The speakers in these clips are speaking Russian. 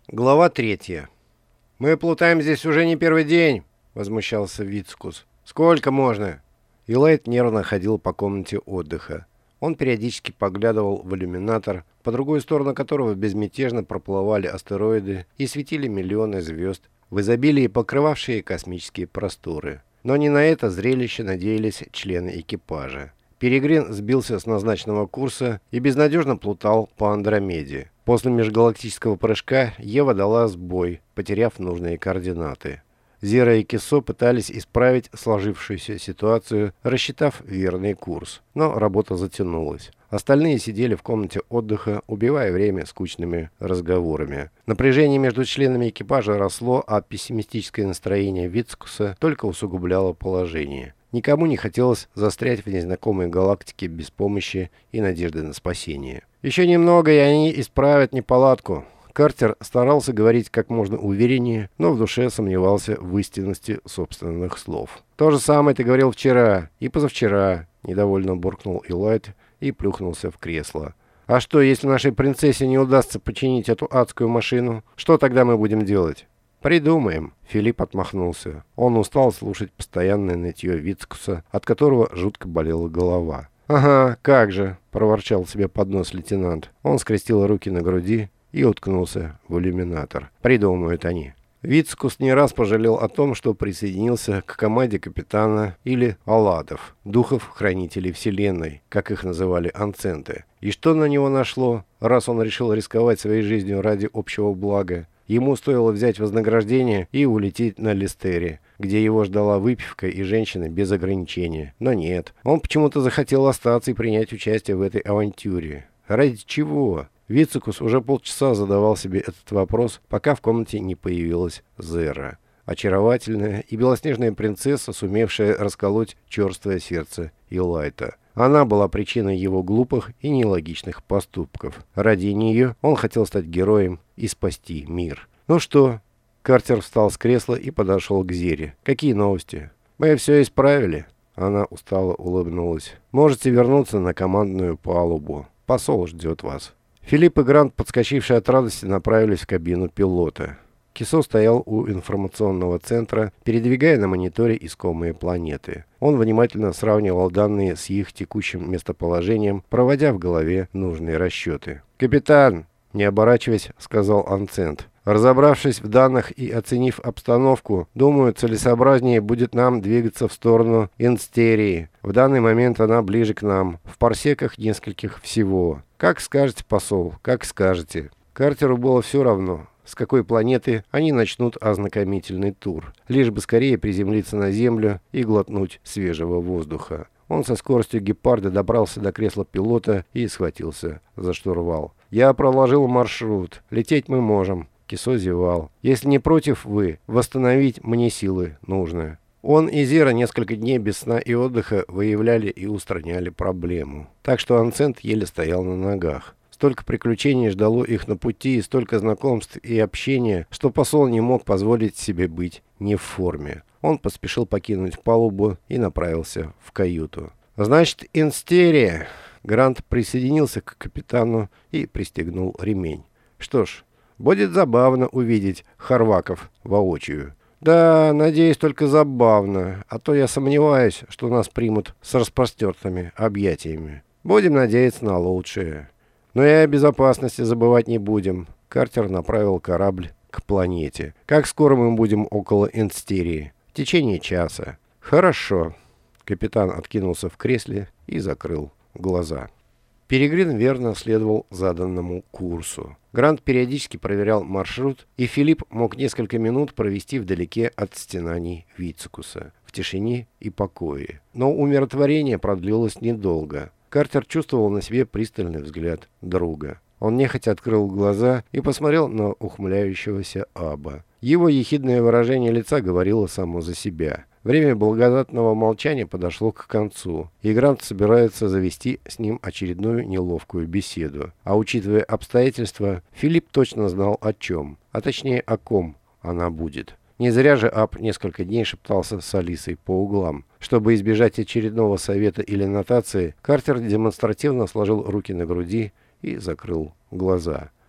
Глава 3. «Мы плутаем здесь уже не первый день», — возмущался Вицкус. «Сколько можно?» Илайт нервно ходил по комнате отдыха. Он периодически поглядывал в иллюминатор, по другую сторону которого безмятежно проплывали астероиды и светили миллионы звезд, в изобилии покрывавшие космические просторы. Но не на это зрелище надеялись члены экипажа. Перегрин сбился с назначенного курса и безнадежно плутал по Андромеде. После межгалактического прыжка Ева дала сбой, потеряв нужные координаты. Зира и Кисо пытались исправить сложившуюся ситуацию, рассчитав верный курс. Но работа затянулась. Остальные сидели в комнате отдыха, убивая время скучными разговорами. Напряжение между членами экипажа росло, а пессимистическое настроение Вицкуса только усугубляло положение. Никому не хотелось застрять в незнакомой галактике без помощи и надежды на спасение. «Еще немного, и они исправят неполадку». Картер старался говорить как можно увереннее, но в душе сомневался в истинности собственных слов. «То же самое ты говорил вчера и позавчера», — недовольно буркнул Илайт и плюхнулся в кресло. «А что, если нашей принцессе не удастся починить эту адскую машину? Что тогда мы будем делать?» «Придумаем», — Филипп отмахнулся. Он устал слушать постоянное нытье Вицкуса, от которого жутко болела голова. «Ага, как же», — проворчал себе под нос лейтенант. Он скрестил руки на груди и уткнулся в иллюминатор. «Придумают они». Вицкус не раз пожалел о том, что присоединился к команде капитана или Алладов, духов-хранителей Вселенной, как их называли анценты. И что на него нашло, раз он решил рисковать своей жизнью ради общего блага? Ему стоило взять вознаграждение и улететь на Листере, где его ждала выпивка и женщины без ограничения. Но нет, он почему-то захотел остаться и принять участие в этой авантюре. Ради чего? Вицкус уже полчаса задавал себе этот вопрос, пока в комнате не появилась Зера. Очаровательная и белоснежная принцесса, сумевшая расколоть черствое сердце Илайта. Она была причиной его глупых и нелогичных поступков. Ради нее он хотел стать героем и спасти мир. «Ну что?» Картер встал с кресла и подошел к Зере. «Какие новости?» «Мы все исправили». Она устало улыбнулась. «Можете вернуться на командную палубу. Посол ждет вас». Филипп и Грант, подскочившие от радости, направились в кабину пилота. Кисо стоял у информационного центра, передвигая на мониторе искомые планеты. Он внимательно сравнивал данные с их текущим местоположением, проводя в голове нужные расчеты. «Капитан!» — не оборачиваясь, сказал Анцент. «Разобравшись в данных и оценив обстановку, думаю, целесообразнее будет нам двигаться в сторону Инстерии. В данный момент она ближе к нам, в парсеках нескольких всего. Как скажете, посол, как скажете». Картеру было все равно, с какой планеты они начнут ознакомительный тур, лишь бы скорее приземлиться на Землю и глотнуть свежего воздуха. Он со скоростью гепарда добрался до кресла пилота и схватился за штурвал. «Я проложил маршрут. Лететь мы можем». Кисо зевал. «Если не против вы, восстановить мне силы нужно». Он и Зира несколько дней без сна и отдыха выявляли и устраняли проблему. Так что Анцент еле стоял на ногах. Столько приключений ждало их на пути, и столько знакомств и общения, что посол не мог позволить себе быть не в форме. Он поспешил покинуть палубу и направился в каюту. «Значит, Инстерия!» Грант присоединился к капитану и пристегнул ремень. «Что ж, будет забавно увидеть хорваков воочию». «Да, надеюсь, только забавно, а то я сомневаюсь, что нас примут с распростертыми объятиями. Будем надеяться на лучшее». «Но и о безопасности забывать не будем». Картер направил корабль к планете. «Как скоро мы будем около Инстерии?» «В течение часа». «Хорошо». Капитан откинулся в кресле и закрыл глаза. Перегрин верно следовал заданному курсу. Грант периодически проверял маршрут, и Филипп мог несколько минут провести вдалеке от стенаний Вицкуса, в тишине и покое. Но умиротворение продлилось недолго. Картер чувствовал на себе пристальный взгляд друга. Он нехотя открыл глаза и посмотрел на ухмыляющегося Аба. Его ехидное выражение лица говорило само за себя. Время благодатного молчания подошло к концу, и Грант собирается завести с ним очередную неловкую беседу. А учитывая обстоятельства, Филипп точно знал о чем, а точнее о ком она будет. Не зря же Аб несколько дней шептался с Алисой по углам. Чтобы избежать очередного совета или нотации, Картер демонстративно сложил руки на груди и закрыл глаза.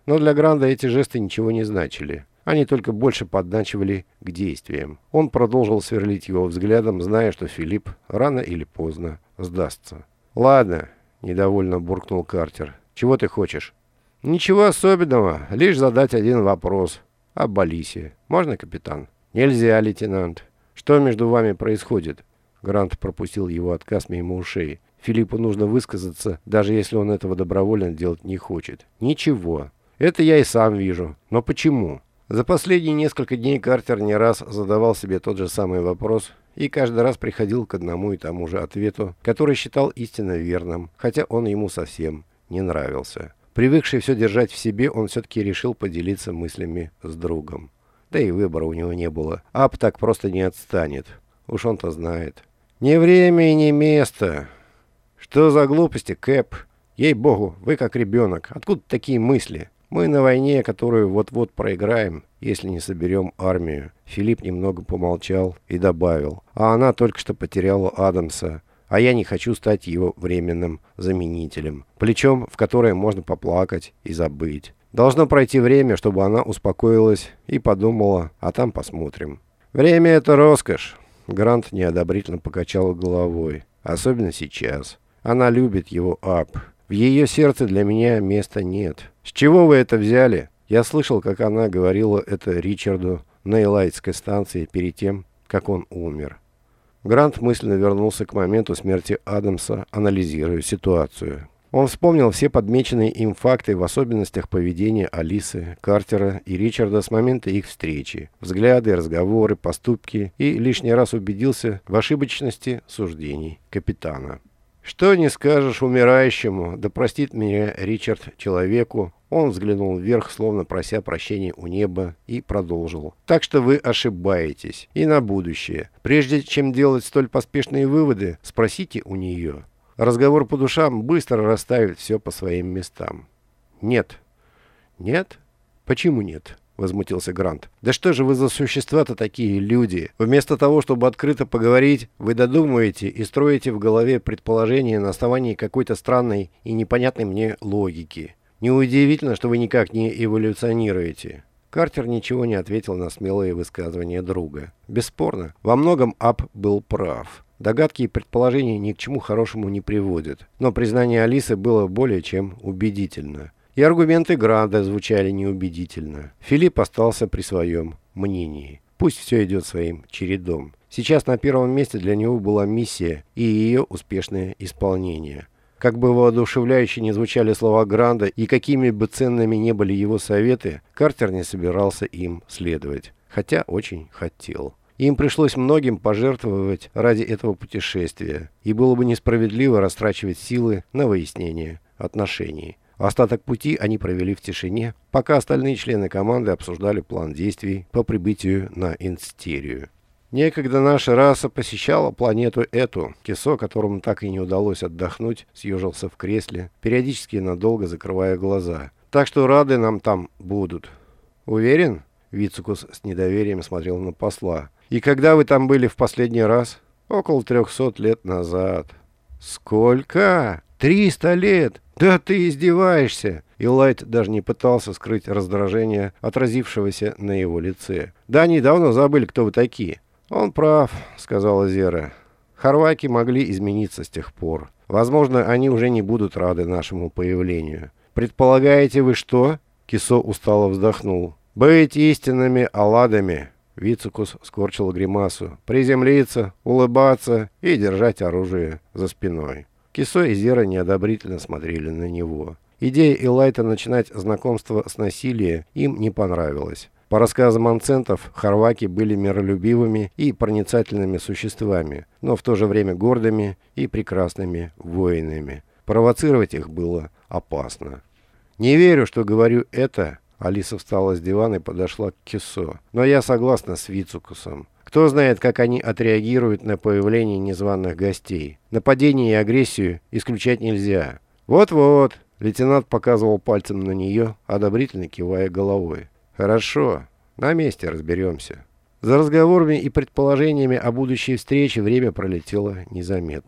Но для Гранда эти жесты ничего не значили. Они только больше подначивали к действиям. Он продолжил сверлить его взглядом, зная, что Филипп рано или поздно сдастся. «Ладно», — недовольно буркнул Картер. «Чего ты хочешь?» «Ничего особенного, лишь задать один вопрос. Об Алисе. Можно, капитан?» «Нельзя, лейтенант. Что между вами происходит?» Грант пропустил его отказ мимо ушей. Филиппу нужно высказаться, даже если он этого добровольно делать не хочет. «Ничего. Это я и сам вижу. Но почему?» За последние несколько дней Картер не раз задавал себе тот же самый вопрос и каждый раз приходил к одному и тому же ответу, который считал истинно верным, хотя он ему совсем не нравился. Привыкший все держать в себе, он все-таки решил поделиться мыслями с другом. Да и выбора у него не было. Ап так просто не отстанет. Уж он-то знает. «Не время и не место». «Что за глупости, Кэп? Ей-богу, вы как ребенок. Откуда такие мысли? Мы на войне, которую вот-вот проиграем, если не соберем армию». Филипп немного помолчал и добавил. «А она только что потеряла Адамса, а я не хочу стать его временным заменителем, плечом, в которое можно поплакать и забыть. Должно пройти время, чтобы она успокоилась и подумала, а там посмотрим». «Время — это роскошь». Грант неодобрительно покачал головой. «Особенно сейчас. Она любит его, Ап. В ее сердце для меня места нет». «С чего вы это взяли?» Я слышал, как она говорила это Ричарду на Элайтской станции перед тем, как он умер. Грант мысленно вернулся к моменту смерти Адамса, анализируя ситуацию. Он вспомнил все подмеченные им факты в особенностях поведения Алисы, Картера и Ричарда с момента их встречи, взгляды, разговоры, поступки, и лишний раз убедился в ошибочности суждений капитана. «Что не скажешь умирающему, да простит меня Ричард человеку». Он взглянул вверх, словно прося прощения у неба, и продолжил. «Так что вы ошибаетесь. И на будущее. Прежде чем делать столь поспешные выводы, спросите у нее. Разговор по душам быстро расставит все по своим местам». «Нет». «Нет? Почему нет?» — возмутился Грант. «Да что же вы за существа-то такие, люди? Вместо того, чтобы открыто поговорить, вы додумываете и строите в голове предположения на основании какой-то странной и непонятной мне логики. Неудивительно, что вы никак не эволюционируете». Картер ничего не ответил на смелые высказывания друга. Бесспорно, во многом Ап был прав. Догадки и предположения ни к чему хорошему не приводят. Но признание Алисы было более чем убедительно. И аргументы Гранда звучали неубедительно. Филипп остался при своем мнении. Пусть все идет своим чередом. Сейчас на первом месте для него была миссия и ее успешное исполнение. Как бы воодушевляюще ни звучали слова Гранда и какими бы ценными ни были его советы, Картер не собирался им следовать. Хотя очень хотел. Им пришлось многим пожертвовать ради этого путешествия. И было бы несправедливо растрачивать силы на выяснение отношений. Остаток пути они провели в тишине, пока остальные члены команды обсуждали план действий по прибытию на Инстерию. Некогда наша раса посещала планету эту. Кисо, которому так и не удалось отдохнуть, съежился в кресле, периодически надолго закрывая глаза. «Так что рады нам там будут». «Уверен?» Вицукус с недоверием смотрел на посла. «И когда вы там были в последний раз?» «Около 300 лет назад». «Сколько? 300 лет? Да ты издеваешься!» И Лайт даже не пытался скрыть раздражение, отразившегося на его лице. «Да они давно забыли, кто вы такие». «Он прав», — сказала Зера. «Хорваки могли измениться с тех пор. Возможно, они уже не будут рады нашему появлению». «Предполагаете вы что?» — Кисо устало вздохнул. «Быть истинными алладами». Вицукус скорчил гримасу. «Приземлиться, улыбаться и держать оружие за спиной». Кисо и Зера неодобрительно смотрели на него. Идея Элайта начинать знакомство с насилия им не понравилась. По рассказам анцентов, хорваки были миролюбивыми и проницательными существами, но в то же время гордыми и прекрасными воинами. Провоцировать их было опасно. «Не верю, что говорю это», — Алиса встала с дивана и подошла к Кисо. «Но я согласна с Вицукусом. Кто знает, как они отреагируют на появление незваных гостей. Нападение и агрессию исключать нельзя». «Вот-вот», — лейтенант показывал пальцем на нее, одобрительно кивая головой. «Хорошо, на месте разберемся». За разговорами и предположениями о будущей встрече время пролетело незаметно.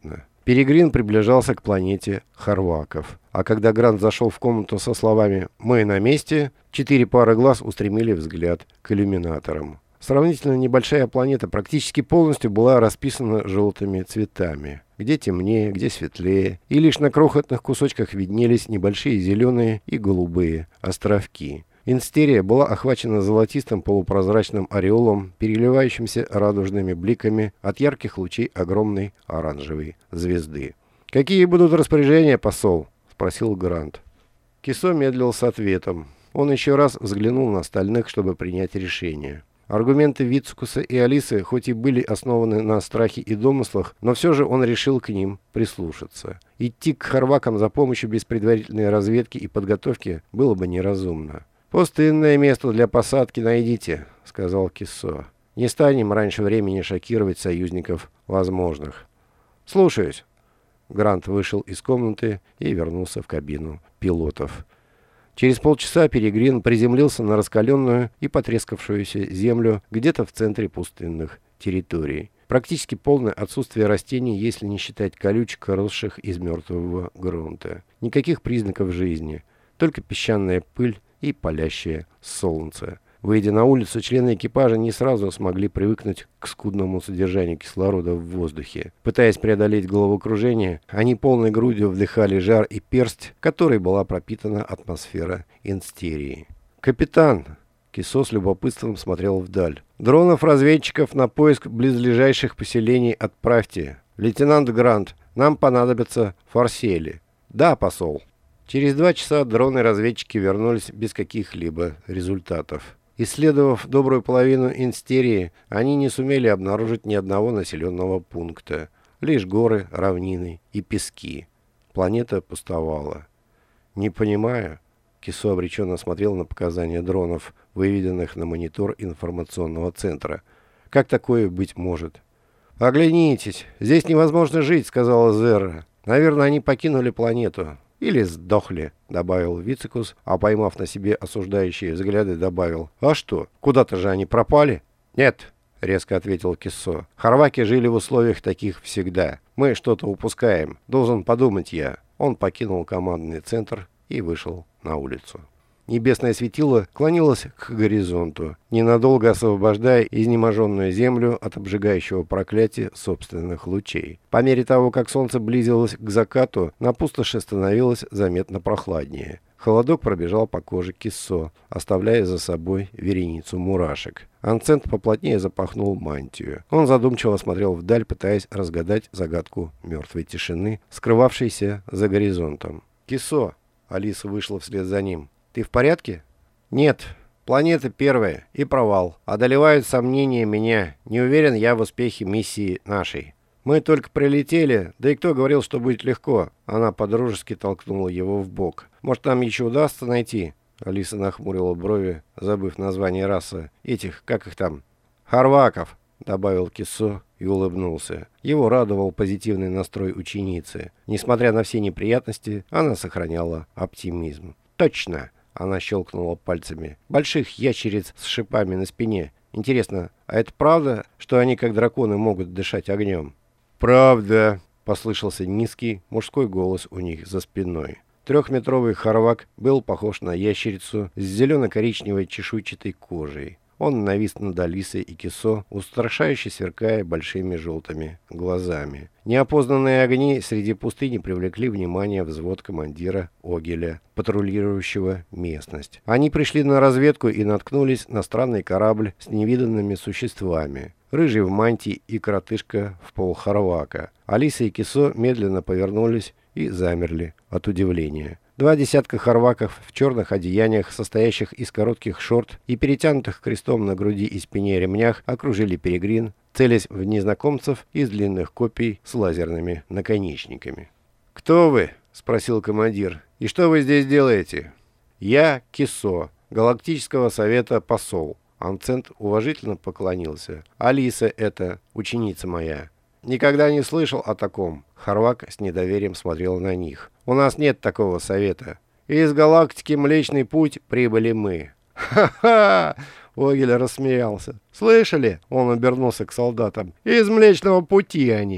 Перегрин приближался к планете Хорваков. А когда Грант зашел в комнату со словами «Мы на месте», 4 пары глаз устремили взгляд к иллюминаторам. Сравнительно небольшая планета практически полностью была расписана желтыми цветами. Где темнее, где светлее, и лишь на крохотных кусочках виднелись небольшие зеленые и голубые островки. Инстерия была охвачена золотистым полупрозрачным ореолом, переливающимся радужными бликами от ярких лучей огромной оранжевой звезды. «Какие будут распоряжения, посол?» — спросил Грант. Кисо медлил с ответом. Он еще раз взглянул на остальных, чтобы принять решение. Аргументы Вицкуса и Алисы хоть и были основаны на страхе и домыслах, но все же он решил к ним прислушаться. Идти к хорвакам за помощью без предварительной разведки и подготовки было бы неразумно. «Пустынное место для посадки найдите», — сказал Кисо. «Не станем раньше времени шокировать союзников возможных». «Слушаюсь». Грант вышел из комнаты и вернулся в кабину пилотов. Через полчаса Перегрин приземлился на раскаленную и потрескавшуюся землю где-то в центре пустынных территорий. Практически полное отсутствие растений, если не считать колючек, росших из мертвого грунта. Никаких признаков жизни, только песчаная пыль и палящее солнце. Выйдя на улицу, члены экипажа не сразу смогли привыкнуть к скудному содержанию кислорода в воздухе. Пытаясь преодолеть головокружение, они полной грудью вдыхали жар и персть, которой была пропитана атмосфера Инстерии. «Капитан!» — Кисо с любопытством смотрел вдаль. «Дронов-разведчиков на поиск близлежащих поселений отправьте. Лейтенант Грант, нам понадобятся форсели». «Да, посол». Через 2 часа дроны-разведчики вернулись без каких-либо результатов. Исследовав добрую половину Инстерии, они не сумели обнаружить ни одного населенного пункта. Лишь горы, равнины и пески. Планета пустовала. «Не понимаю». Кисо обреченно смотрел на показания дронов, выведенных на монитор информационного центра. «Как такое быть может?» «Оглянитесь, здесь невозможно жить», — сказала Зерра. «Наверное, они покинули планету». «Или сдохли», — добавил Вицкус, а поймав на себе осуждающие взгляды, добавил. «А что, куда-то же они пропали?» «Нет», — резко ответил Киссо. «Хорваки жили в условиях таких всегда. Мы что-то упускаем. Должен подумать я». Он покинул командный центр и вышел на улицу. Небесное светило клонилось к горизонту, ненадолго освобождая изнеможенную землю от обжигающего проклятия собственных лучей. По мере того, как солнце близилось к закату, на пустоши становилось заметно прохладнее. Холодок пробежал по коже Киссо, оставляя за собой вереницу мурашек. Анцент поплотнее запахнул мантию. Он задумчиво смотрел вдаль, пытаясь разгадать загадку мертвой тишины, скрывавшейся за горизонтом. «Киссо!» — Алиса вышла вслед за ним. «Ты в порядке?» «Нет. Планета первая. И провал. Одолевают сомнения меня. Не уверен я в успехе миссии нашей. Мы только прилетели, да и кто говорил, что будет легко?» Она подружески толкнула его в бок. «Может, нам еще удастся найти?» Алиса нахмурила брови, забыв название расы. «Этих, как их там?» «Хорваков», — добавил Киссо и улыбнулся. Его радовал позитивный настрой ученицы. Несмотря на все неприятности, она сохраняла оптимизм. «Точно!» — она щелкнула пальцами. «Больших ящериц с шипами на спине. Интересно, а это правда, что они, как драконы, могут дышать огнем?» «Правда!» — послышался низкий мужской голос у них за спиной. 3-метровый хорвак был похож на ящерицу с зелено-коричневой чешуйчатой кожей. Он навис над Алисой и Киссо, устрашающе сверкая большими желтыми глазами. Неопознанные огни среди пустыни привлекли внимание взвод командира Огеля, патрулирующего местность. Они пришли на разведку и наткнулись на странный корабль с невиданными существами. Рыжий в мантии и коротышка в полхорвака. Алиса и Киссо медленно повернулись и замерли от удивления. 2 десятка хорваков в черных одеяниях, состоящих из коротких шорт и перетянутых крестом на груди и спине ремнях, окружили Перегрин, целясь в незнакомцев из длинных копий с лазерными наконечниками. «Кто вы?» — спросил командир. «И что вы здесь делаете?» «Я Киссо, Галактического совета посол». Анцент уважительно поклонился. «Алиса это, ученица моя». «Никогда не слышал о таком». Хорвак с недоверием смотрел на них. «У нас нет такого совета. Из галактики Млечный Путь прибыли мы». «Ха-ха!» — Огель рассмеялся. «Слышали?» — он обернулся к солдатам. «Из Млечного Пути они».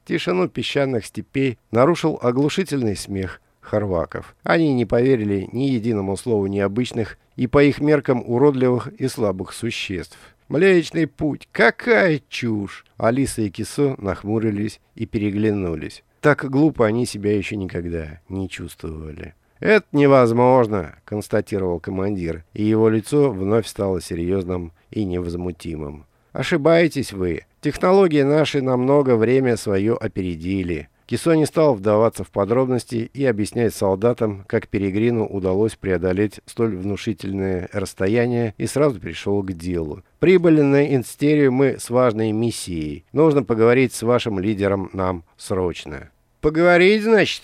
Тишину песчаных степей нарушил оглушительный смех хорваков. Они не поверили ни единому слову необычных и по их меркам уродливых и слабых существ. «Млечный путь! Какая чушь!» Алиса и Кисо нахмурились и переглянулись. Так глупо они себя еще никогда не чувствовали. «Это невозможно», — констатировал командир, и его лицо вновь стало серьезным и невозмутимым. «Ошибаетесь вы. Технологии наши на много время свое опередили». Кисо не стал вдаваться в подробности и объяснять солдатам, как Перегрину удалось преодолеть столь внушительное расстояние, и сразу перешел к делу. «Прибыли на Инстерию мы с важной миссией. Нужно поговорить с вашим лидером нам срочно». «Поговорить, значит?»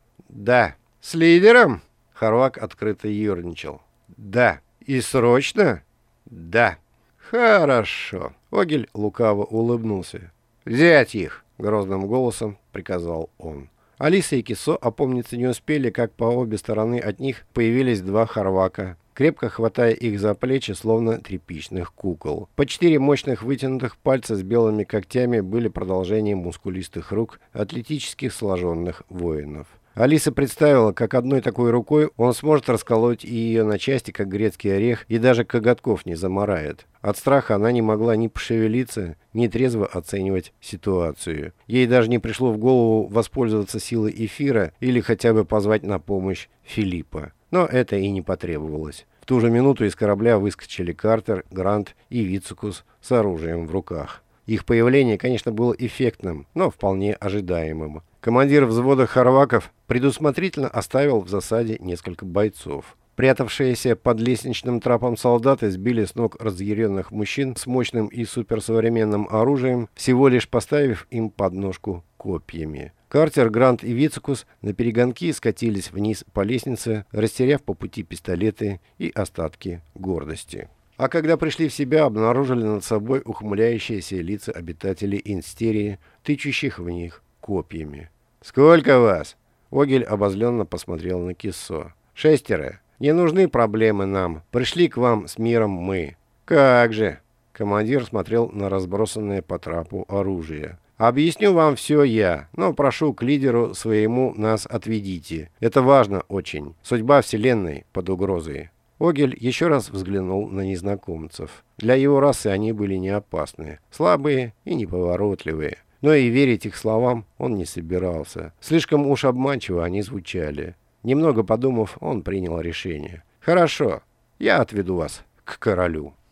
«Да». «С лидером?» Хорвак открыто ерничал. «Да». «И срочно?» «Да». «Хорошо». Огель лукаво улыбнулся. «Взять их!» — грозным голосом приказал он. Алиса и Кисо опомниться не успели, как по обе стороны от них появились два хорвака, крепко хватая их за плечи, словно тряпичных кукол. По 4 мощных вытянутых пальца с белыми когтями были продолжением мускулистых рук атлетических сложенных воинов. Алиса представила, как одной такой рукой он сможет расколоть и ее на части, как грецкий орех, и даже коготков не замарает. От страха она не могла ни пошевелиться, ни трезво оценивать ситуацию. Ей даже не пришло в голову воспользоваться силой эфира или хотя бы позвать на помощь Филиппа. Но это и не потребовалось. В ту же минуту из корабля выскочили Картер, Грант и Вицикус с оружием в руках. Их появление, конечно, было эффектным, но вполне ожидаемым. Командир взвода хорваков предусмотрительно оставил в засаде несколько бойцов. Прятавшиеся под лестничным трапом солдаты сбили с ног разъяренных мужчин с мощным и суперсовременным оружием, всего лишь поставив им подножку копьями. Картер, Грант и Вицикус наперегонки скатились вниз по лестнице, растеряв по пути пистолеты и остатки гордости. А когда пришли в себя, обнаружили над собой ухмыляющиеся лица обитателей Инстерии, тычущих в них копьями. «Сколько вас?» Огель обозленно посмотрел на Кисо. «6. Не нужны проблемы нам. Пришли к вам с миром мы». «Как же?» Командир смотрел на разбросанное по трапу оружие. «Объясню вам все я, но прошу к лидеру своему нас отведите. Это важно очень. Судьба Вселенной под угрозой». Огель еще раз взглянул на незнакомцев. Для его расы они были не опасны, слабые и неповоротливые. Но и верить их словам он не собирался. Слишком уж обманчиво они звучали. Немного подумав, он принял решение. «Хорошо, я отведу вас к королю».